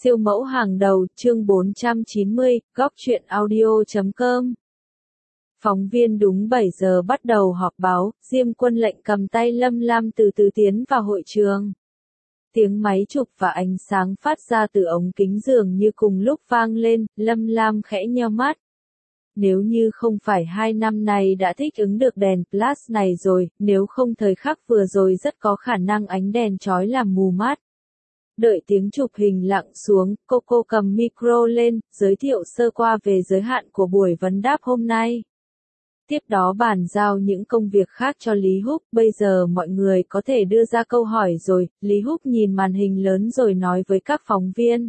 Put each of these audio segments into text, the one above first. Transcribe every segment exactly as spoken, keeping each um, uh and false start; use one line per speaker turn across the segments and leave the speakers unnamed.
Siêu mẫu hàng đầu, chương bốn trăm chín mươi, góc truyện audio chấm com. Phóng viên đúng bảy giờ bắt đầu họp báo, Diêm Quân Lệnh cầm tay Lâm Lam từ từ tiến vào hội trường. Tiếng máy chụp và ánh sáng phát ra từ ống kính dường như cùng lúc vang lên, Lâm Lam khẽ nheo mắt. Nếu như không phải hai năm nay đã thích ứng được đèn flash này rồi, nếu không thời khắc vừa rồi rất có khả năng ánh đèn chói làm mù mắt. Đợi tiếng chụp hình lặng xuống, Coco cầm micro lên, giới thiệu sơ qua về giới hạn của buổi vấn đáp hôm nay. Tiếp đó bàn giao những công việc khác cho Lý Húc, bây giờ mọi người có thể đưa ra câu hỏi rồi, Lý Húc nhìn màn hình lớn rồi nói với các phóng viên.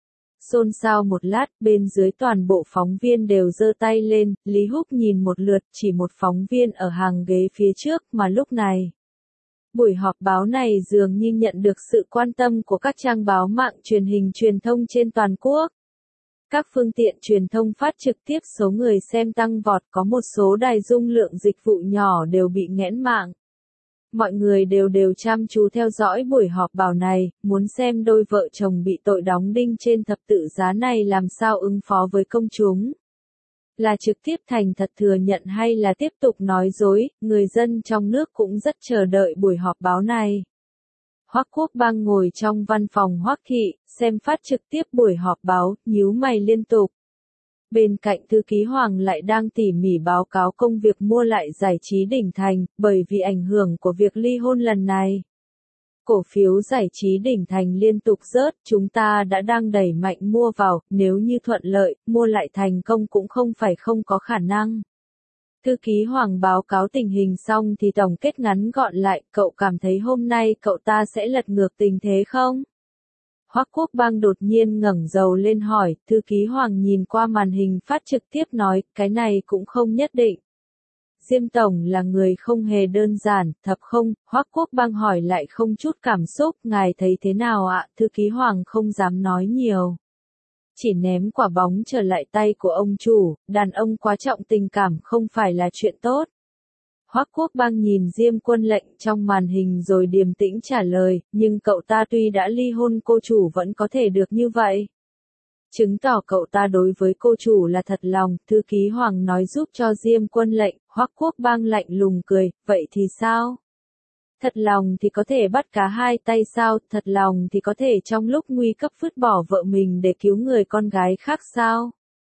Xôn xao một lát, bên dưới toàn bộ phóng viên đều giơ tay lên, Lý Húc nhìn một lượt, chỉ một phóng viên ở hàng ghế phía trước mà lúc này. Buổi họp báo này dường như nhận được sự quan tâm của các trang báo mạng truyền hình truyền thông trên toàn quốc. Các phương tiện truyền thông phát trực tiếp số người xem tăng vọt, có một số đài dung lượng dịch vụ nhỏ đều bị nghẽn mạng. Mọi người đều đều chăm chú theo dõi buổi họp báo này, muốn xem đôi vợ chồng bị tội đóng đinh trên thập tự giá này làm sao ứng phó với công chúng. Là trực tiếp thành thật thừa nhận hay là tiếp tục nói dối, người dân trong nước cũng rất chờ đợi buổi họp báo này. Hoắc Quốc Bang ngồi trong văn phòng Hoắc Thị, xem phát trực tiếp buổi họp báo, nhíu mày liên tục. Bên cạnh thư ký Hoàng lại đang tỉ mỉ báo cáo công việc mua lại giải trí Đỉnh Thành, bởi vì ảnh hưởng của việc ly hôn lần này. Cổ phiếu giải trí Đỉnh Thành liên tục rớt, chúng ta đã đang đẩy mạnh mua vào, nếu như thuận lợi, mua lại thành công cũng không phải không có khả năng. Thư ký Hoàng báo cáo tình hình xong thì tổng kết ngắn gọn lại, cậu cảm thấy hôm nay cậu ta sẽ lật ngược tình thế không? Hoắc Quốc Bang đột nhiên ngẩng đầu lên hỏi, thư ký Hoàng nhìn qua màn hình phát trực tiếp nói, cái này cũng không nhất định. Diêm Tổng là người không hề đơn giản, thật không? Hoắc Quốc Bang hỏi lại không chút cảm xúc, ngài thấy thế nào ạ? Thư ký Hoàng không dám nói nhiều. Chỉ ném quả bóng trở lại tay của ông chủ, đàn ông quá trọng tình cảm không phải là chuyện tốt. Hoắc Quốc Bang nhìn Diêm Quân Lệnh trong màn hình rồi điềm tĩnh trả lời, nhưng cậu ta tuy đã ly hôn cô chủ vẫn có thể được như vậy. Chứng tỏ cậu ta đối với cô chủ là thật lòng, thư ký Hoàng nói giúp cho Diêm Quân Lệnh, Hoắc Quốc Bang lạnh lùng cười, vậy thì sao? Thật lòng thì có thể bắt cá hai tay sao, thật lòng thì có thể trong lúc nguy cấp vứt bỏ vợ mình để cứu người con gái khác sao?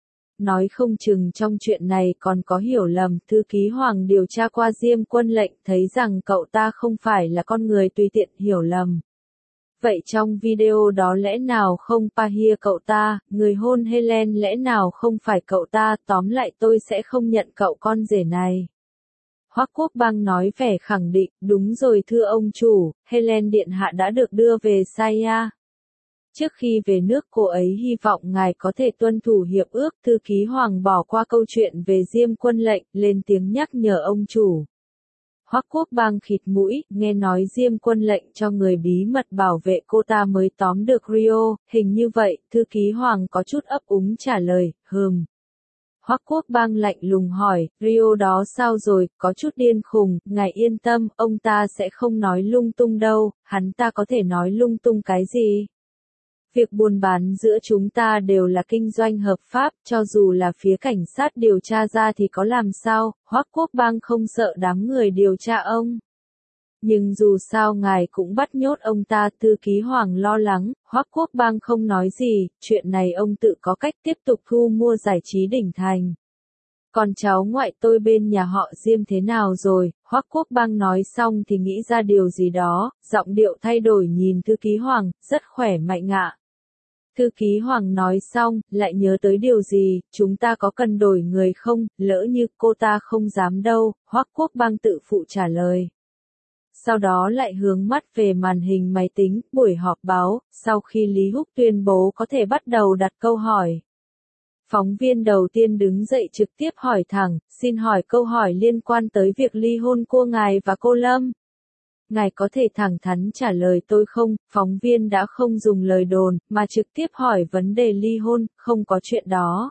Nói không chừng trong chuyện này còn có hiểu lầm, thư ký Hoàng điều tra qua Diêm Quân Lệnh thấy rằng cậu ta không phải là con người tùy tiện hiểu lầm. Vậy trong video đó lẽ nào không Pahia cậu ta, người hôn Helen lẽ nào không phải cậu ta, tóm lại tôi sẽ không nhận cậu con rể này. Hoắc Quốc Bang nói vẻ khẳng định, đúng rồi thưa ông chủ, Helen Điện Hạ đã được đưa về Saya. Trước khi về nước cô ấy hy vọng ngài có thể tuân thủ hiệp ước, thư ký Hoàng bỏ qua câu chuyện về Diêm Quân Lệnh, lên tiếng nhắc nhở ông chủ. Hoắc Quốc Bang khịt mũi, nghe nói Diêm Quân Lệnh cho người bí mật bảo vệ cô ta mới tóm được Rio, hình như vậy, thư ký Hoàng có chút ấp úng trả lời, hừm. Hoắc Quốc Bang lạnh lùng hỏi, Rio đó sao rồi, có chút điên khùng, ngài yên tâm, ông ta sẽ không nói lung tung đâu, hắn ta có thể nói lung tung cái gì? Việc buôn bán giữa chúng ta đều là kinh doanh hợp pháp, cho dù là phía cảnh sát điều tra ra thì có làm sao, Hoắc Quốc Bang không sợ đám người điều tra ông. Nhưng dù sao ngài cũng bắt nhốt ông ta, thư ký Hoàng lo lắng, Hoắc Quốc Bang không nói gì, chuyện này ông tự có cách tiếp tục thu mua giải trí Đỉnh Thành. Còn cháu ngoại tôi bên nhà họ Diêm thế nào rồi, Hoắc Quốc Bang nói xong thì nghĩ ra điều gì đó, giọng điệu thay đổi nhìn thư ký Hoàng, rất khỏe mạnh ạ. Thư ký Hoàng nói xong, lại nhớ tới điều gì, chúng ta có cần đổi người không, lỡ như cô ta không dám đâu, Hoắc Quốc Bang tự phụ trả lời. Sau đó lại hướng mắt về màn hình máy tính, buổi họp báo, sau khi Lý Húc tuyên bố có thể bắt đầu đặt câu hỏi. Phóng viên đầu tiên đứng dậy trực tiếp hỏi thẳng, xin hỏi câu hỏi liên quan tới việc ly hôn của ngài và cô Lâm. Ngài có thể thẳng thắn trả lời tôi không, phóng viên đã không dùng lời đồn, mà trực tiếp hỏi vấn đề ly hôn, không có chuyện đó.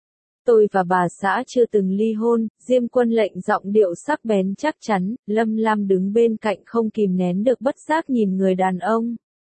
Tôi và bà xã chưa từng ly hôn, Diêm Quân Lệnh giọng điệu sắc bén chắc chắn, Lâm Lam đứng bên cạnh không kìm nén được bất giác nhìn người đàn ông.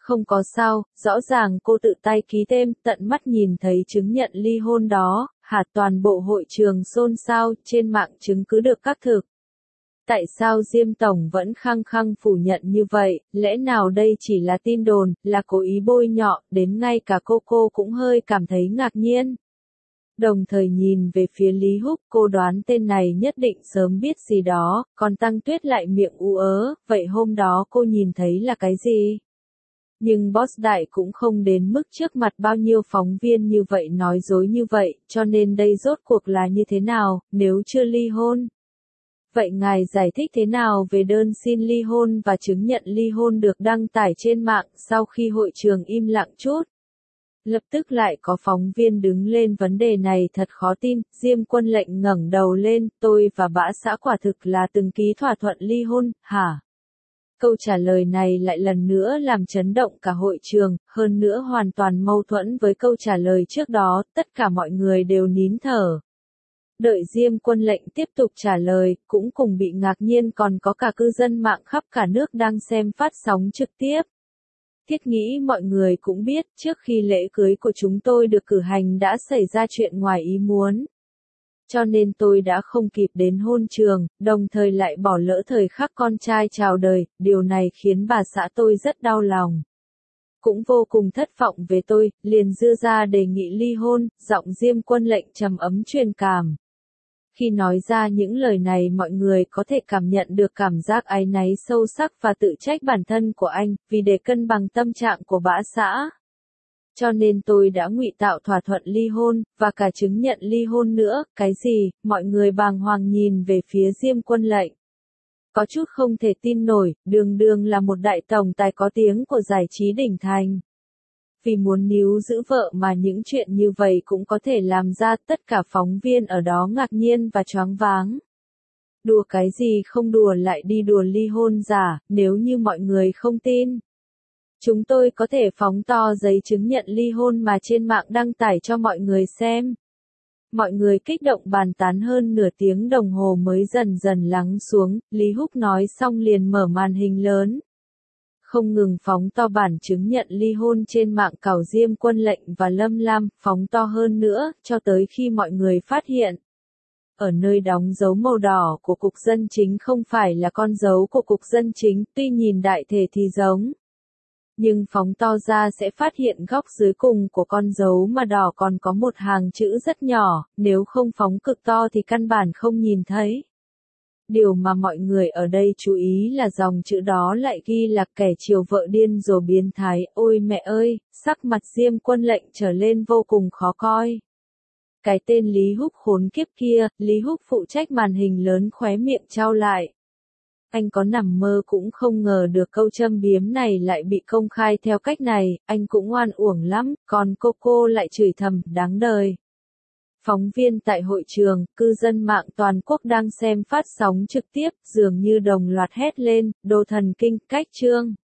Không có sao, rõ ràng cô tự tay ký tên, tận mắt nhìn thấy chứng nhận ly hôn đó, hả toàn bộ hội trường xôn xao, trên mạng chứng cứ được các thực. Tại sao Diêm Tổng vẫn khăng khăng phủ nhận như vậy, lẽ nào đây chỉ là tin đồn, là cố ý bôi nhọ, đến ngay cả cô cô cũng hơi cảm thấy ngạc nhiên. Đồng thời nhìn về phía Lý Húc, cô đoán tên này nhất định sớm biết gì đó, còn Tăng Tuyết lại miệng ú ớ, vậy hôm đó cô nhìn thấy là cái gì? Nhưng boss đại cũng không đến mức trước mặt bao nhiêu phóng viên như vậy nói dối như vậy, cho nên đây rốt cuộc là như thế nào, nếu chưa ly hôn? Vậy ngài giải thích thế nào về đơn xin ly hôn và chứng nhận ly hôn được đăng tải trên mạng sau khi hội trường im lặng chút? Lập tức lại có phóng viên đứng lên vấn đề này thật khó tin, Diêm Quân Lệnh ngẩng đầu lên, tôi và Bã Xã quả thực là từng ký thỏa thuận ly hôn, hả? Câu trả lời này lại lần nữa làm chấn động cả hội trường, hơn nữa hoàn toàn mâu thuẫn với câu trả lời trước đó, tất cả mọi người đều nín thở. Đợi Diêm Quân Lệnh tiếp tục trả lời, cũng cùng bị ngạc nhiên còn có cả cư dân mạng khắp cả nước đang xem phát sóng trực tiếp. Thiết nghĩ mọi người cũng biết, trước khi lễ cưới của chúng tôi được cử hành đã xảy ra chuyện ngoài ý muốn. Cho nên tôi đã không kịp đến hôn trường, đồng thời lại bỏ lỡ thời khắc con trai chào đời, điều này khiến bà xã tôi rất đau lòng. Cũng vô cùng thất vọng về tôi, liền đưa ra đề nghị ly hôn, giọng Diêm Quân Lệnh trầm ấm truyền cảm. Khi nói ra những lời này mọi người có thể cảm nhận được cảm giác áy náy sâu sắc và tự trách bản thân của anh, vì để cân bằng tâm trạng của Bã Xã. Cho nên tôi đã ngụy tạo thỏa thuận ly hôn, và cả chứng nhận ly hôn nữa, cái gì, mọi người bàng hoàng nhìn về phía Diêm Quân Lệnh. Có chút không thể tin nổi, đường đường là một đại tổng tài có tiếng của giải trí đỉnh thành. Vì muốn níu giữ vợ mà những chuyện như vậy cũng có thể làm ra, tất cả phóng viên ở đó ngạc nhiên và choáng váng. Đùa cái gì không đùa lại đi đùa ly hôn giả, nếu như mọi người không tin. Chúng tôi có thể phóng to giấy chứng nhận ly hôn mà trên mạng đăng tải cho mọi người xem. Mọi người kích động bàn tán hơn nửa tiếng đồng hồ mới dần dần lắng xuống, Lý Húc nói xong liền mở màn hình lớn. Không ngừng phóng to bản chứng nhận ly hôn trên mạng cào Diêm Quân Lệnh và Lâm Lam, phóng to hơn nữa, cho tới khi mọi người phát hiện. Ở nơi đóng dấu màu đỏ của cục dân chính không phải là con dấu của cục dân chính, tuy nhìn đại thể thì giống. Nhưng phóng to ra sẽ phát hiện góc dưới cùng của con dấu mà đỏ còn có một hàng chữ rất nhỏ, nếu không phóng cực to thì căn bản không nhìn thấy. Điều mà mọi người ở đây chú ý là dòng chữ đó lại ghi là kẻ chiều vợ điên rồ biến thái, ôi mẹ ơi, sắc mặt Diêm Quân Lệnh trở lên vô cùng khó coi. Cái tên Lý Húc khốn kiếp kia, Lý Húc phụ trách màn hình lớn khóe miệng trao lại. Anh có nằm mơ cũng không ngờ được câu châm biếm này lại bị công khai theo cách này, anh cũng oan uổng lắm, còn cô cô lại chửi thầm, đáng đời. Phóng viên tại hội trường, cư dân mạng toàn quốc đang xem phát sóng trực tiếp, dường như đồng loạt hét lên, đồ thần kinh, cách chương.